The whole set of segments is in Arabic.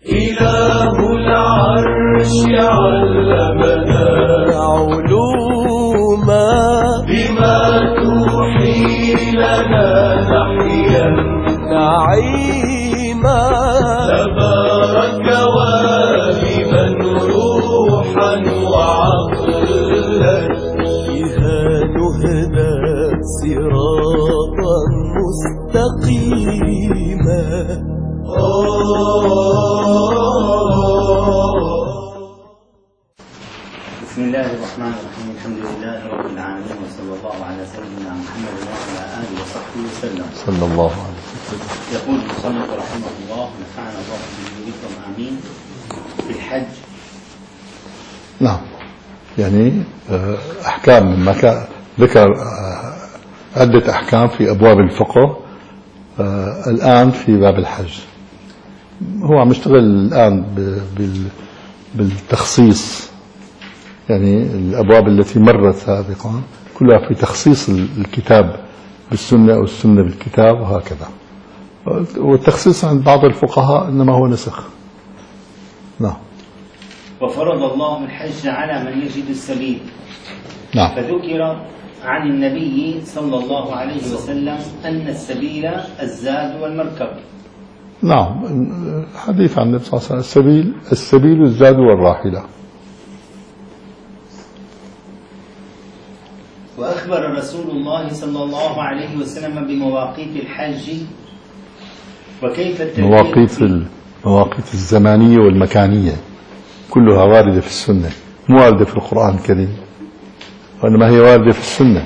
إله العرش علمنا علوما بما توحي لنا نحيا نعيما تبارك واهبا روحا وعقلا بها نهدى صراطا مستقيما. بسم الله الرحمن الرحيم. الحمد لله رب العالمين، وصلى الله على سيدنا محمد وعلى آله وصحبه وسلم. صلى الله عليه وسلم. يقول المصنف رحمه الله ونفعنا الله به بكم آمين. في الحج. نعم، يعني أحكام لما ذكر عدة أحكام في أبواب الفقه. الآن في باب الحج هو عم يشتغل الآن بالتخصيص، يعني الأبواب التي مرت سابقا كلها في تخصيص الكتاب بالسنة أو السنة بالكتاب وهكذا. والتخصيص عند بعض الفقهاء إنما هو نسخ. نعم. وفرض الله الحج على من يجد السبيل. نعم. فذكر عن النبي صلى الله عليه وسلم أن السبيل الزاد والمركب. نعم، حديث عن النبي صلى الله عليه وسلم السبيل الزاد والراحلة. وأخبر رسول الله صلى الله عليه وسلم بمواقيت الحج وكيف المواقيت الزمانية والمكانية كلها واردة في السنة، مو واردة في القرآن الكريم، وإنما هي واردة في السنة.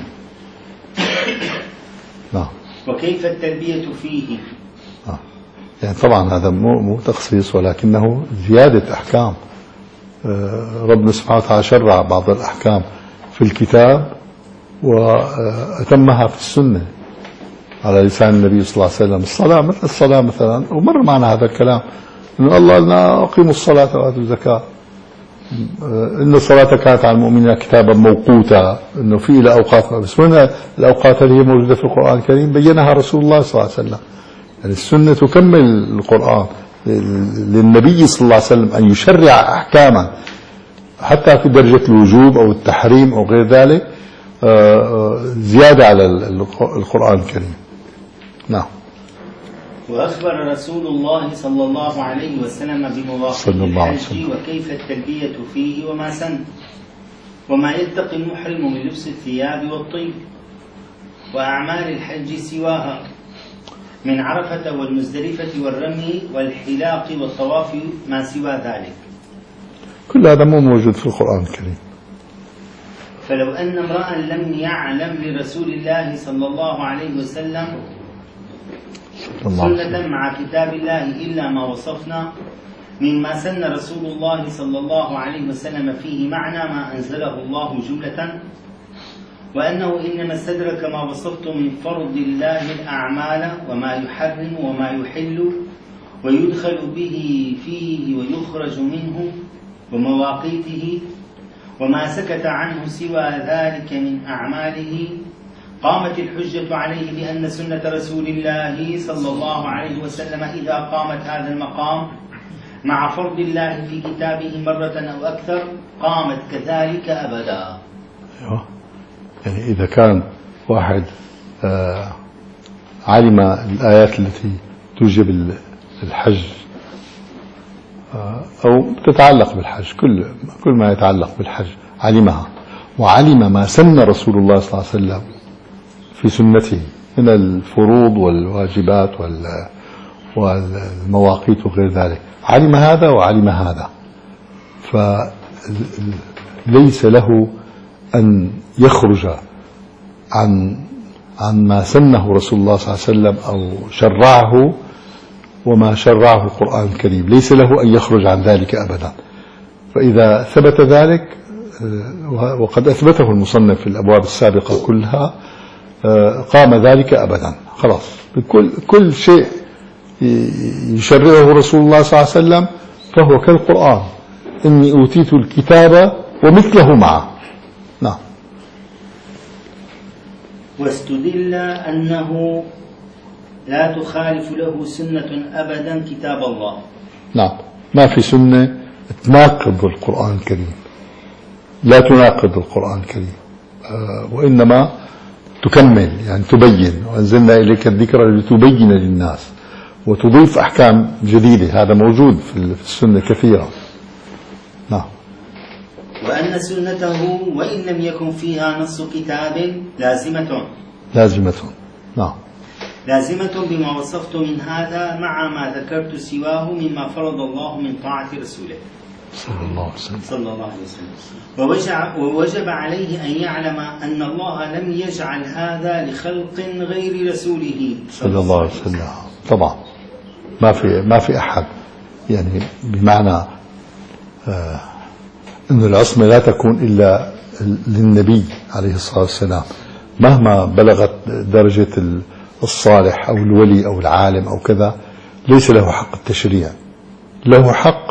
نعم. وكيف التلبية فيه. يعني طبعا هذا مو تخصيص، ولكنه زيادة أحكام. ربنا سبحانه وتعالى شرع بعض الأحكام في الكتاب وأتمها في السنة على لسان النبي صلى الله عليه وسلم. الصلاة مثل الصلاة مثلا، ومر معنا هذا الكلام، إنه الله لنا أقيموا الصلاة وآتوا الزكاة، إن الصلاة كانت على المؤمنين كتابا موقوتا، إنه في إلى أوقات، بس من الأوقات اللي هي موجودة في القرآن الكريم بينها رسول الله صلى الله عليه وسلم. يعني السنة تكمل القرآن، للنبي صلى الله عليه وسلم أن يشرع أحكاما حتى في درجة الوجوب أو التحريم أو غير ذلك زيادة على القرآن الكريم. نعم. وأخبر رسول الله صلى الله عليه وسلم بمواقيت الحج وكيف التلبية فيه وما سن، وما يتقي المحرم من لبس الثياب والطيب، وأعمال الحج سواها من عرفة والمزدلفة والرمي والحلاق والطواف ما سوى ذلك. كل هذا مو موجود في القرآن الكريم. فلو أن امرأ لم يعلم لرسول الله صلى الله عليه وسلم سنة مع كتاب الله إلا ما وصفنا مما سن رسول الله صلى الله عليه وسلم فيه معنى ما أنزله الله جملة، وأنه إنما استدرك ما وصفت من فرض الله الأعمال وما يحرم وما يحل ويدخل به فيه ويخرج منه ومواقيته، وما سكت عنه سوى ذلك من أعماله، قامت الحجة عليه بأن سنة رسول الله صلى الله عليه وسلم إذا قامت هذا المقام مع فرض الله في كتابه مرة أو أكثر قامت كذلك أبدا. يعني إذا كان واحد علم الآيات التي توجب الحج أو تتعلق بالحج، كل ما يتعلق بالحج علمها، وعلم ما سن رسول الله صلى الله عليه وسلم في سنته من الفروض والواجبات والمواقيت وغير ذلك، علم هذا وعلم هذا، فليس له أن يخرج عن ما سنه رسول الله صلى الله عليه وسلم أو شرعه وما شرعه القرآن الكريم، ليس له أن يخرج عن ذلك أبدا. فإذا ثبت ذلك، وقد أثبته المصنف في الأبواب السابقة كلها، قام ذلك أبدا. خلاص، كل شيء يشرعه رسول الله صلى الله عليه وسلم فهو كالقرآن، إني أوتيت الكتاب ومثله معه. نعم. واستدل أنه لا تخالف له سنة أبدا كتاب الله. نعم. ما في سنة تناقض القرآن الكريم، لا تناقض القرآن الكريم، وإنما تكمل، يعني تبين. وأنزلنا إليك الذكر لتبين للناس وتضيف أحكام جديدة. هذا موجود في السنة كثيرا. نعم. وأن سنته وإن لم يكن فيها نص كتاب لازمة. نعم. لازمة بما وصفت من هذا مع ما ذكرت سواه مما فرض الله من طاعة رسوله صلى الله عليه وسلم. ووجب عليه أن يعلم أن الله لم يجعل هذا لخلق غير رسوله صلى الله عليه وسلم. طبعا ما في أحد، يعني بمعنى أن العصمة لا تكون إلا للنبي عليه الصلاة والسلام، مهما بلغت درجة الصالح أو الولي أو العالم أو كذا، ليس له حق التشريع، له حق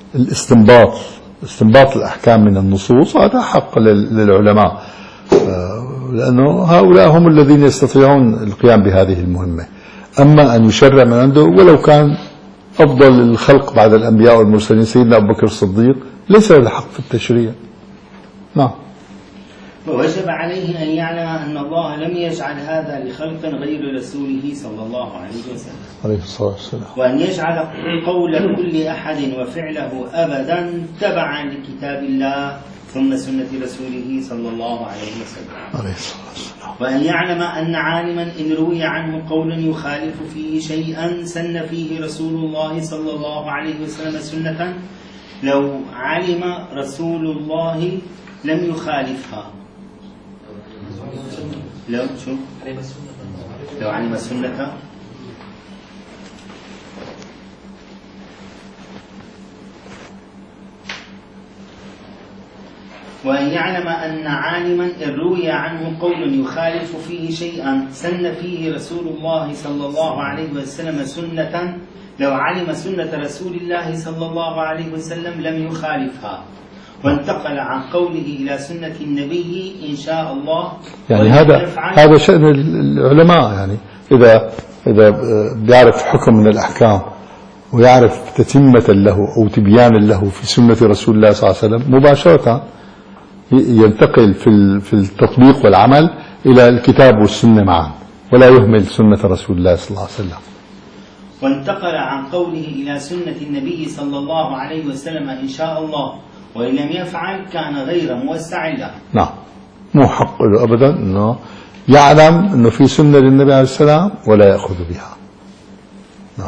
استنباط الأحكام من النصوص. هذا حق للعلماء، لأنه هؤلاء هم الذين يستطيعون القيام بهذه المهمة. أما أن يشرع من عنده، ولو كان أفضل الخلق بعد الأنبياء والمرسلين سيدنا أبو بكر الصديق، ليس له حق في التشريع. نعم. ووجب عليه أن يعلم أن الله لم يجعل هذا لخلق غير رسوله صلى الله عليه وسلم عليه الصلاة والسلام، وأن يجعل قول كل أحد وفعله أبدا تبعا لكتاب الله ثم سنة رسوله صلى الله عليه وسلم عليه الصلاة والسلام. وأن يعلم أن عالما إن روي عنه قول يخالف فيه شيئا سن فيه رسول الله صلى الله عليه وسلم سنة لو علم رسول الله لم يخالفها. لو علم السنة وأن يعلم أن عالما إن روي عنه قول يخالف فيه شيئا سن فيه رسول الله صلى الله عليه وسلم سنة لو علم سنة رسول الله صلى الله عليه وسلم لم يخالفها، وانتقل عن قوله إلى سنة النبي إن شاء الله. يعني هذا شأن العلماء، يعني إذا بيعرف حكم من الأحكام ويعرف تتمة له أو تبيانا له في سنة رسول الله صلى الله عليه وسلم، مباشرة ينتقل في التطبيق والعمل إلى الكتاب والسنة معا، ولا يهمل سنة رسول الله صلى الله عليه وسلم. وانتقل عن قوله إلى سنة النبي صلى الله عليه وسلم إن شاء الله، وإن لم يفعل كان غير موسع له. نعم، مو حق له أبدا أنه يعلم أنه في سنة للنبي عليه السلام ولا يأخذ بها. نعم.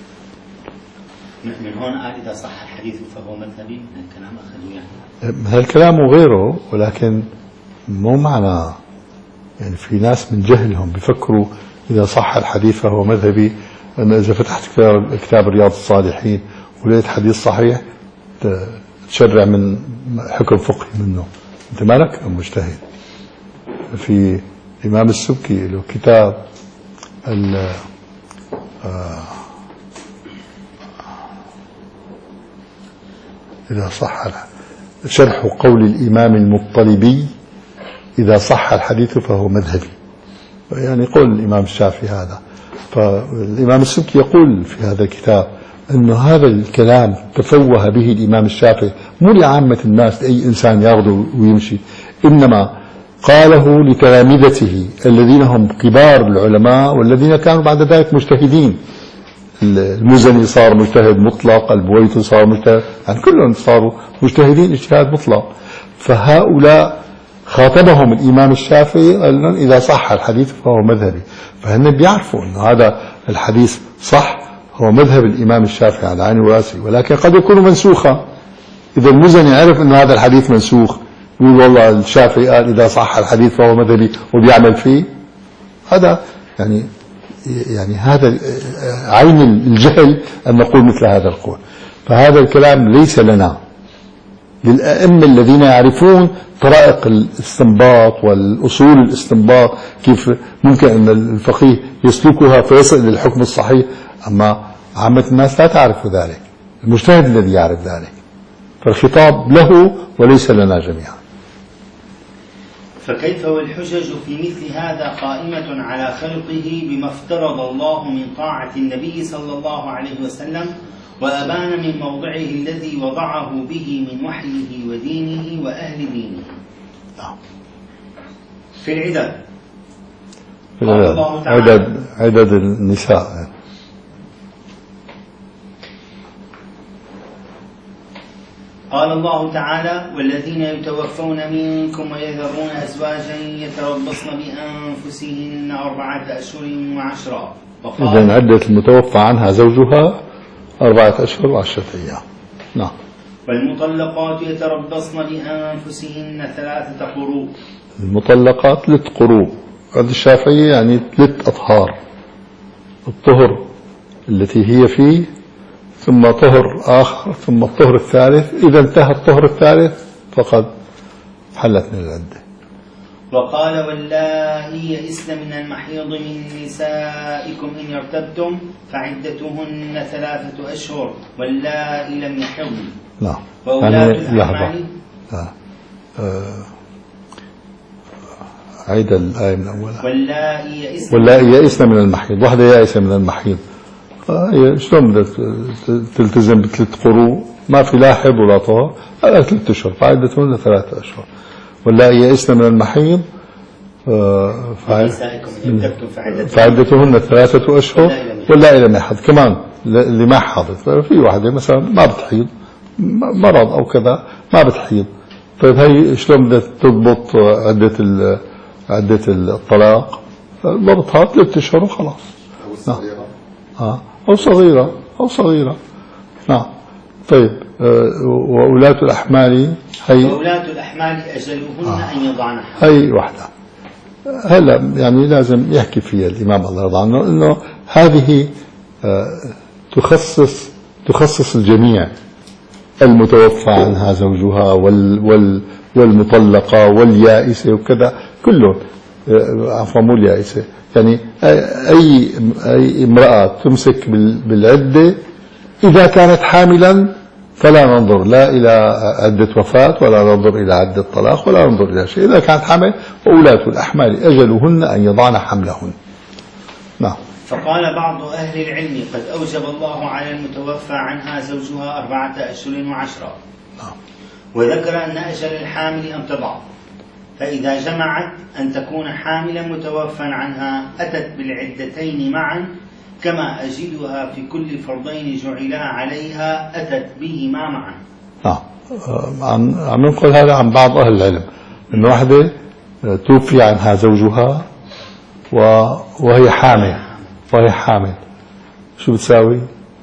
من هون قال إذا صح الحديث فهو مذهبي، من الكلام أخذوا يعني هذا الكلام وغيره، ولكن مو معنى، يعني في ناس من جهلهم بيفكروا إذا صح الحديث فهو مذهبي، أن إذا فتحت كتاب رياض الصالحين ولقيت حديث صحيح تشرع من حكم فقهي منه. أنت مالك مجتهد. في الإمام السبكي له كتاب إذا صح شرح قول الإمام المطلبي إذا صح الحديث فهو مذهبي، يعني قول الإمام الشافعي هذا. فالإمام السبكي يقول في هذا الكتاب أن هذا الكلام تفوه به الإمام الشافعي، مو لعامة الناس، لأي إنسان ياخذه ويمشي، إنما قاله لتلامذته الذين هم كبار العلماء والذين كانوا بعد ذلك مجتهدين. المزني صار مجتهد مطلق، البويطي صار مجتهد، يعني كلهم صاروا مجتهدين اجتهاد مطلق. فهؤلاء خاطبهم الإمام الشافعي قال لهم إذا صح الحديث فهو مذهبي، فهن بيعرفوا أن هذا الحديث صح، هو مذهب الإمام الشافعي على عيني وراسي، ولكن قد يكون منسوخا. إذا المزني عرف أن هذا الحديث منسوخ، يقول والله الشافعي قال إذا صح الحديث فهو مذهبي وبيعمل فيه، هذا يعني هذا عين الجهل أن نقول مثل هذا القول. فهذا الكلام ليس لنا، للأئمة الذين يعرفون طرائق الاستنباط والأصول الاستنباط، كيف ممكن أن الفقيه يسلكها فيصل للحكم الصحيح. أما عامة الناس لا تعرف ذلك، المجتهد الذي يعرف ذلك. فالخطاب له وليس لنا جميعا. فكيف والحجج في مثل هذا قائمة على خلقه بما افترض الله من طاعة النبي صلى الله عليه وسلم وأبان من موضعه الذي وضعه به من وحيه ودينه وأهل دينه. في العدد قال الله تعالى عدد النساء. قال الله تعالى: والذين يتوفون منكم ويذرون أزواجا يتربصن بأنفسهن 4 أشهر وعشرا. إذن عدة المتوفى عنها زوجها 4 أشهر و10 أيام. نعم. والمطلقات يتربصن بأنفسهن 3 قروء. المطلقات 3 قروء عند الشافعية يعني 3 أطهار: الطهر التي هي فيه، ثم طهر آخر، ثم الطهر الثالث. إذا انتهى الطهر الثالث فقد حلت من العدة. وقال: واللائي يئسن من المحيض من نسائكم إن ارتبتم فعدتهن 3 أشهر واللائي لم يحضن. نعم. وأولاة الأحمال. عيد الآية من أولها. واللائي يئسن من المحيض. واحدة يائسة من المحيض، شلون بدها تلتزم ب3 قروء؟ ما في لا حيض ولا طهر، 3 أشهر فعدتهن 3 أشهر. واللائي يئسن من المحيض فعدتهن 3 أشهر واللائي لم يحض. كمان اللي ما حاضت، في واحدة مثلا ما بتحيض، مرض أو كذا ما بتحيض، طيب هي شلون بدها تضبط عدة الطلاق؟ ضبطها 3 أشهر وخلاص. أو صغيرة. نعم. طيب. وأولاة الأحمال أجلهن أن يضعن. هي واحدة. هلا يعني لازم يحكي فيها الإمام الله يرضى عنه إنه هذه تخصص الجميع: المتوفى عنها زوجها والمطلقة واليائسة وكذا، كله. عفوا مو اليائسة، يعني أي امرأة تمسك بالعدة إذا كانت حاملا فلا ننظر لا إلى عدة وفاة ولا ننظر إلى عدة طلاق ولا ننظر إلى شيء. إذا كانت حامل وأولاة الأحمال أجلهن أن يضعن حملهن. نعم. فقال بعض أهل العلم: قد أوجب الله على المتوفى عنها زوجها 4 أشهر و10. نعم. وذكر أن أجل الحامل أن تضع، فإذا جمعت أن تكون حاملا متوفى عنها أتت بالعدتين معا، كما أجدها في كل فرضين جعلا عليها أتت بهما معا. عم نقول هذا عن بعض أهل العلم، إن واحدة توفي عنها زوجها وهي حامل شو بتساوي؟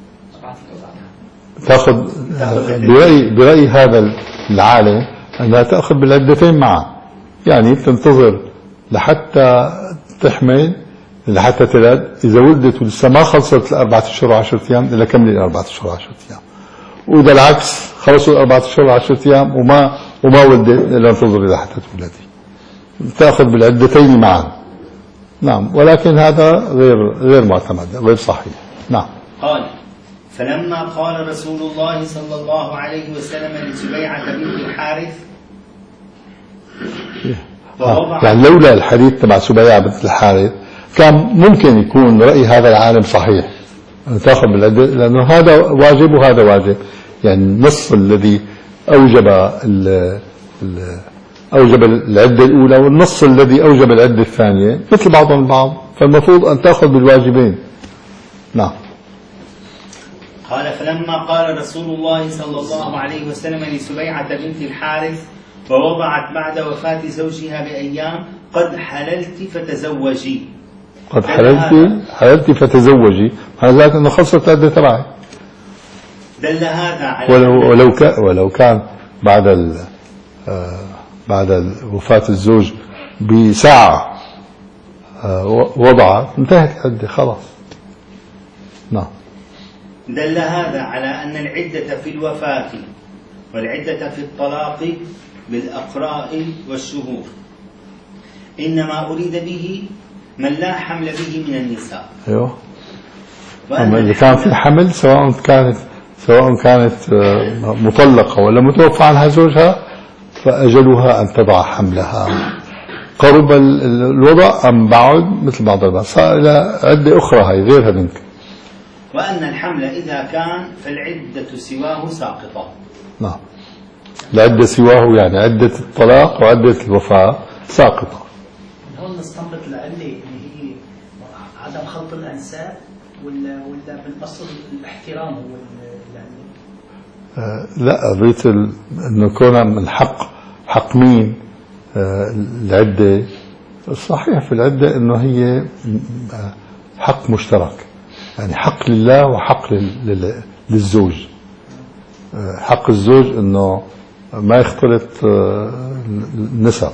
تأخذ برأي هذا العالم أنها تأخذ بالعدتين معا، يعني تنتظر لحتى تحمل لحتى تلد. إذا ولدت ولسه ما خلصت 4 أشهر و10 أيام إلا كمل 4 أشهر و10 أيام، وإذا العكس خلصوا 4 أشهر و10 أيام وما ولدت إلا انتظر إلى حتى تولدي، تأخذ بالعدتين معا. نعم. ولكن هذا غير معتمد، غير صحيح. نعم. قال: فلما قال رسول الله صلى الله عليه وسلم لسبيعة بنت الحارث يعني لولا الحديث تبع سبيعة بنت الحارث كان ممكن يكون رأي هذا العالم صحيح، تأخذ بالعدة، لأنه هذا واجب وهذا واجب. يعني النص الذي أوجب العدة الأولى والنص الذي أوجب العدة الثانية مثل بعضهم البعض، فالمفروض أن تأخذ بالواجبين. نعم. قال: فلما قال رسول الله صلى الله عليه وسلم لسبيعة بنت الحارث ووضعت بعد وفاة زوجها بأيام: قد حللت فتزوجي. قد حللت فتزوجي، هذا أنه خلصت العدة تبعي. دل هذا على ولو كان بعد وفاة الزوج بساعة وضعت انتهت العدة خلاص. نعم. دل هذا على أن العدة في الوفاة والعدة في الطلاق بالأقراء والشهور، إنما أريد به من لا حمل به من النساء. أيوه. أما اللي كان في حمل سواء كانت مطلقة ولا متوفى عنها زوجها فأجلها أن تضع حملها. قرب الوضع أم بعد مثل بعض البعض، صار إلى عدة أخرى هي غيرها منك. وأن الحمل إذا كان فالعدة سواه ساقطة. نعم، العدة سواه يعني عدة الطلاق وعدة الوفاة ساقطة. هون نستنبط العلة اللي هي عدم خلط الأنساب ولا بالأصل الاحترام هو العلة؟ لا، قضية انه كونها من حق مين العدة. الصحيح في العدة انه هي حق مشترك، يعني حق لله وحق للزوج. حق الزوج انه ما يختلط النسب،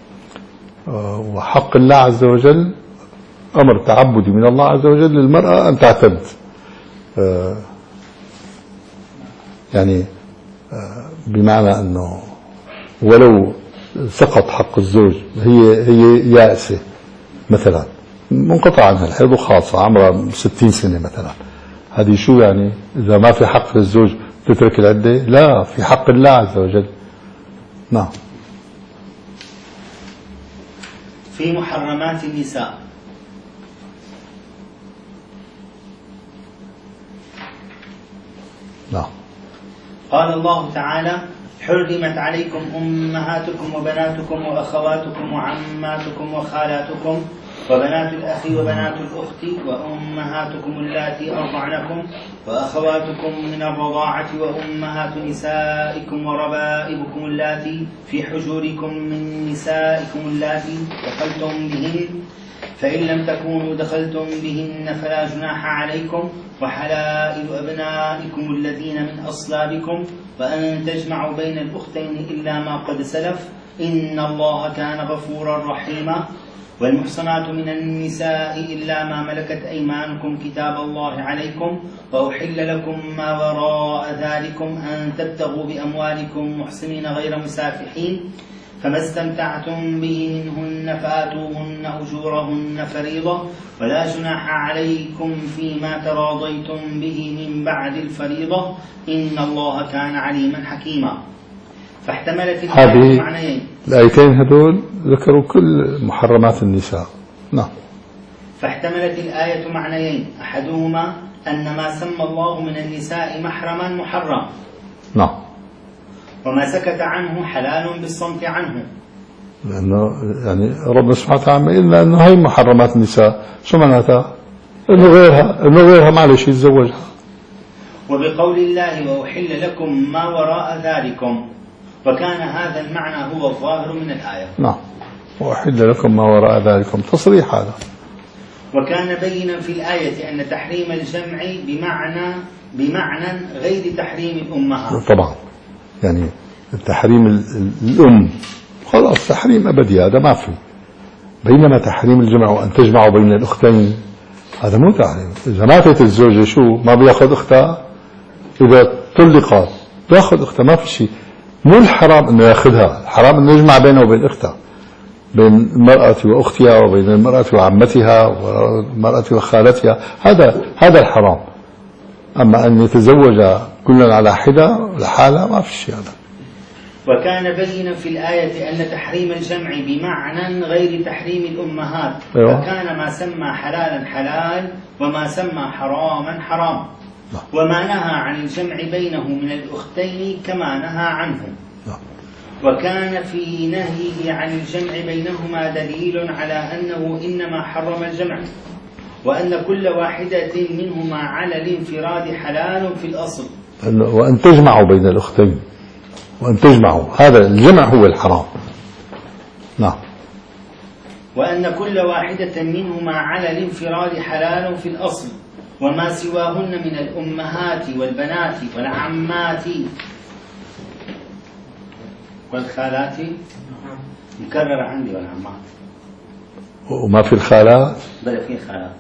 وحق الله عز وجل امر تعبدي من الله عز وجل للمرأة ان تعتد. يعني بمعنى انه ولو سقط حق الزوج، هي يائسة مثلا، منقطع عنها الحيض وخاصة عمرها 60 سنة مثلا، هذه شو يعني؟ إذا ما في حق للزوج تترك العدة؟ لا، في حق الله عز وجل. نعم. في محرمات النساء. نعم. قال الله تعالى: حرمت عليكم أمهاتكم وبناتكم وأخواتكم وعماتكم وخالاتكم وبنات الأخ وبنات الأخت وأمهاتكم اللاتي أرضعنكم وأخواتكم من الرضاعة وأمهات نسائكم وربائبكم اللاتي في حجوركم من نسائكم اللاتي دخلتم بهن، فإن لم تكونوا دخلتم بهن فلا جناح عليكم، وحلائل أبنائكم الذين من أصلابكم، وأن تجمعوا بين الأختين إلا ما قد سلف، إن الله كان غفورا رحيما. والمحصنات من النساء إلا ما ملكت أيمانكم كتاب الله عليكم، وأحل لكم ما وراء ذلكم أن تبتغوا بأموالكم محصنين غير مسافحين، فما استمتعتم به منهن فآتوهن أجورهن فريضة، ولا جناح عليكم فيما تراضيتم به من بعد الفريضة، إن الله كان عليما حكيما. فاحتملت الآية معنيين. الآيتين هذول ذكروا كل محرمات النساء. نعم. فاحتملت الآية معنيين، أحدهما أن ما سمى الله من النساء محرما محرم. نعم. وما سكت عنه حلال بالصمت عنه. لأنه يعني ربنا سبحانه وتعالى إلا أنه هي محرمات النساء، شو معناتها؟ إنه غيرها معلش يتزوجها. وبقول الله: وأحل لكم ما وراء ذلكم، وكان هذا المعنى هو الظاهر من الآية. نعم. وأحل لكم ما وراء ذلكم، تصريح هذا. وكان بينا في الآية أن تحريم الجمع بمعنى غير تحريم الأمهات. طبعا، يعني تحريم الأم خلاص تحريم أبدي، هذا ما في. بينما تحريم الجمع وأن تجمعوا بين الأختين هذا مو تحريم. إذا ماتت الزوجة شو ما بياخذ أختها؟ إذا طلقت بياخذ أختها، ما في شيء. مو الحرام إنه ياخذها، الحرام إنه يجمع بينه وبين أختها، بين المرأة وأختها وبين المرأة وعمتها والمرأة وخالتها، هذا الحرام. أما أن يتزوج كلا على حدة لحالة ما في شيء هذا. وكان بينا في الآية أن تحريم الجمع بمعنى غير تحريم الأمهات. أيوة. فكان ما سمى حلالا حلال وما سمى حراما حرام. وما نهى عن الجمع بينه من الأختين كما نهى عنه. وكان في نهيه عن الجمع بينهما دليل على أنه إنما حرم الجمع، وأن كل واحدة منهما على الانفراد حلال في الأصل. وأن تجمعوا بين الأختين، وأن تجمعوا، هذا الجمع هو الحرام. نعم. وأن كل واحدة منهما على الانفراد حلال في الأصل، وما سواهن من الأمهات والبنات والعمات والخالات مكرر عندي والعمات. وما في الخالات؟ بل في الخالات.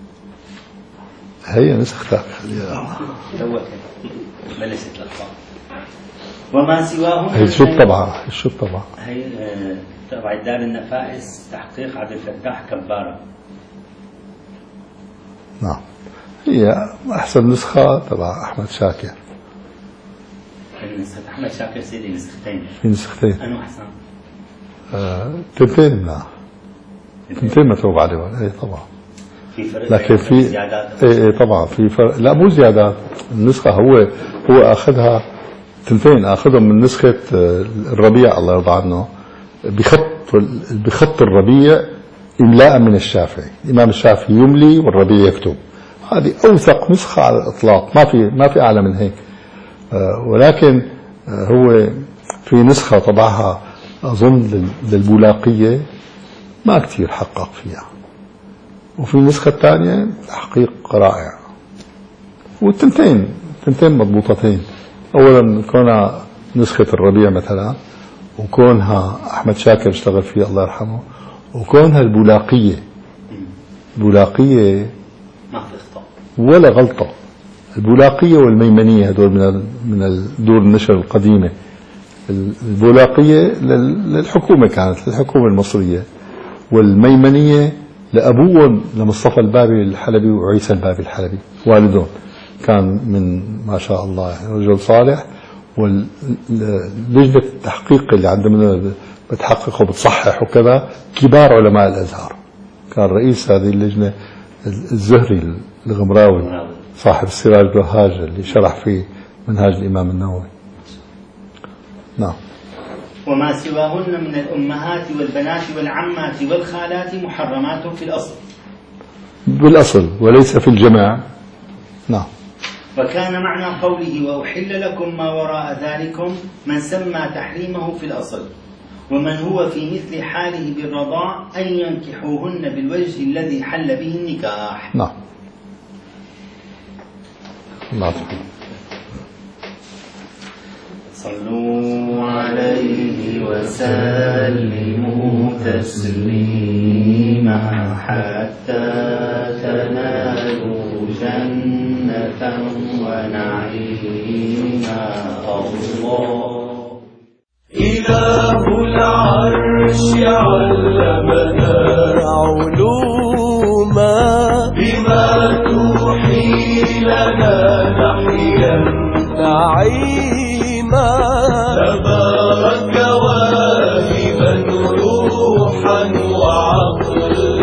هي نسختها خليها. بلشت الأطفال. وما سواهن. هي شو الطبعة؟ شو الطبعة؟ هي تبع دار النفائس، تحقيق عبد الفتاح كبارة. نعم. هي أحسن نسخة تبع أحمد شاكر. نسخة أحمد شاكر سيدي نسختين. في نسختين. أنو أحسن؟ تنتين منها. تنتين متوب عليهم. أي طبعا. في فرق لكن في زيادات. ايه طبعا في فرق. لا مو زيادات، النسخة هو أخذها تنتين، أخذهم من نسخة الربيع الله يرضى عنه بخط الربيع إملاء من الشافعي. الإمام الشافعي يملي والربيع يكتب. هذه أوثق نسخة على الإطلاق، ما في أعلى من هيك. ولكن هو في نسخة طبعها أظن للبولاقية ما كتير حقق فيها، وفي نسخة ثانية تحقيق رائع، والتنتين مضبوطتين. أولا كونها نسخة الربيع مثلا، وكونها أحمد شاكر اشتغل فيها الله يرحمه، وكونها البولاقية ما في خطأ ولا غلطة. البولاقية والميمنية هدول من الدور النشر القديمة. البولاقية للحكومة، كانت للحكومة المصرية، والميمنية لأبوهم لمصطفى البابي الحلبي وعيسى البابي الحلبي والدهم. كان من ما شاء الله يعني رجل صالح. واللجنة التحقيق اللي عندنا بتحقق وبتصحح وكذا كبار علماء الأزهر. كان رئيس هذه اللجنة الزهري الغمراوي صاحب السراج الوهاج اللي شرح فيه منهاج الإمام النووي. نعم. وما سواهن من الأمهات والبنات والعمات والخالات محرمات في الأصل بالأصل وليس في الجماع. نعم. وكان معنى قوله وأحل لكم ما وراء ذلكم من سمى تحريمه في الأصل، ومن هو في مثل حاله بالرضاع أن ينكحوهن بالوجه الذي حل به النكاح. نعم. نعم. صلوا عليه وسلموا تسليما حتى تنالوا جنة ونعيما. الله إله العرش علمنا علوما بما توحي لنا نحيا نعيما. تبارك واهبا روحا وعقلا